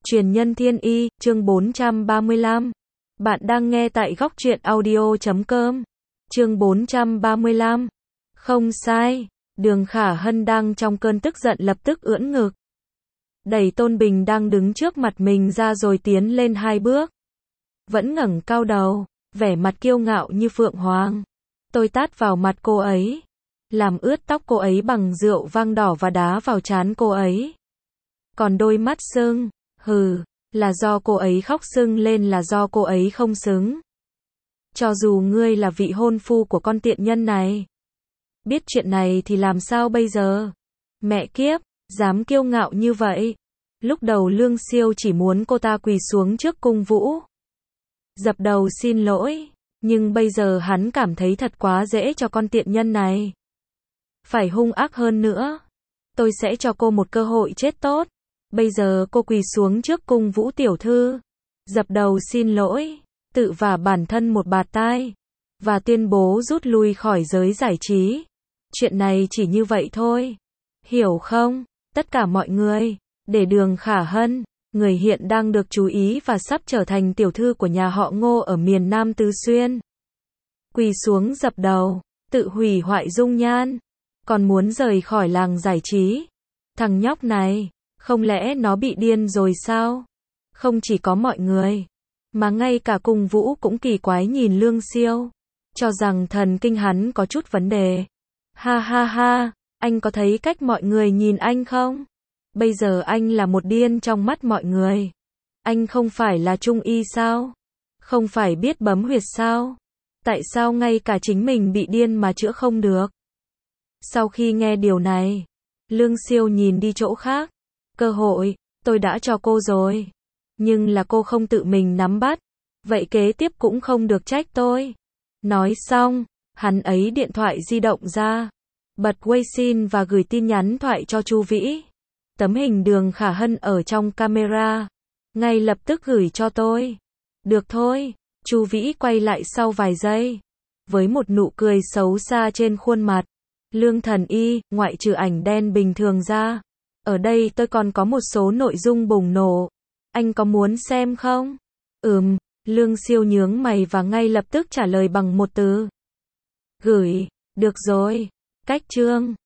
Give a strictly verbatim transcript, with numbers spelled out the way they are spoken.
Truyền nhân thiên y, chương bốn trăm ba mươi lăm. Bạn đang nghe tại góc truyện audio chấm com. Chương bốn trăm ba mươi lăm. Không sai, Đường Khả Hân đang trong cơn tức giận lập tức ưỡn ngực. Đẩy Tôn Bình đang đứng trước mặt mình ra rồi tiến lên hai bước. Vẫn ngẩng cao đầu, vẻ mặt kiêu ngạo như phượng hoàng. Tôi tát vào mặt cô ấy. Làm ướt tóc cô ấy bằng rượu vang đỏ và đá vào trán cô ấy. Còn đôi mắt sưng, hừ, là do cô ấy khóc sưng lên, là do cô ấy không xứng. Cho dù ngươi là vị hôn phu của con tiện nhân này. Biết chuyện này thì làm sao bây giờ? Mẹ kiếp, dám kiêu ngạo như vậy. Lúc đầu Lương Siêu chỉ muốn cô ta quỳ xuống trước cung vũ. Dập đầu xin lỗi, nhưng bây giờ hắn cảm thấy thật quá dễ cho con tiện nhân này. Phải hung ác hơn nữa. Tôi sẽ cho cô một cơ hội chết tốt. Bây giờ cô quỳ xuống trước cung vũ tiểu thư, dập đầu xin lỗi, tự vả bản thân một bạt tai, và tuyên bố rút lui khỏi giới giải trí. Chuyện này chỉ như vậy thôi. Hiểu không? Tất cả mọi người, để Đường Khả Hân, người hiện đang được chú ý và sắp trở thành tiểu thư của nhà họ Ngô ở miền Nam Tứ Xuyên. Quỳ xuống dập đầu, tự hủy hoại dung nhan, còn muốn rời khỏi làng giải trí. Thằng nhóc này, không lẽ nó bị điên rồi sao? Không chỉ có mọi người, mà ngay cả cung vũ cũng kỳ quái nhìn Lương Siêu, cho rằng thần kinh hắn có chút vấn đề. Ha ha ha, anh có thấy cách mọi người nhìn anh không? Bây giờ anh là một điên trong mắt mọi người. Anh không phải là trung y sao? Không phải biết bấm huyệt sao? Tại sao ngay cả chính mình bị điên mà chữa không được? Sau khi nghe điều này, Lương Siêu nhìn đi chỗ khác. Cơ hội, tôi đã cho cô rồi. Nhưng là cô không tự mình nắm bắt. Vậy kế tiếp cũng không được trách tôi. Nói xong, hắn ấy điện thoại di động ra. Bật Weixin và gửi tin nhắn thoại cho Chu Vĩ. Tấm hình Đường Khả Hân ở trong camera. Ngay lập tức gửi cho tôi. Được thôi, Chu Vĩ quay lại sau vài giây. Với một nụ cười xấu xa trên khuôn mặt. Lương thần y, ngoại trừ ảnh đen bình thường ra. Ở đây tôi còn có một số nội dung bùng nổ. Anh có muốn xem không? Ừm, Lương Siêu nhướng mày và ngay lập tức trả lời bằng một từ. Gửi, được rồi. Cách chương.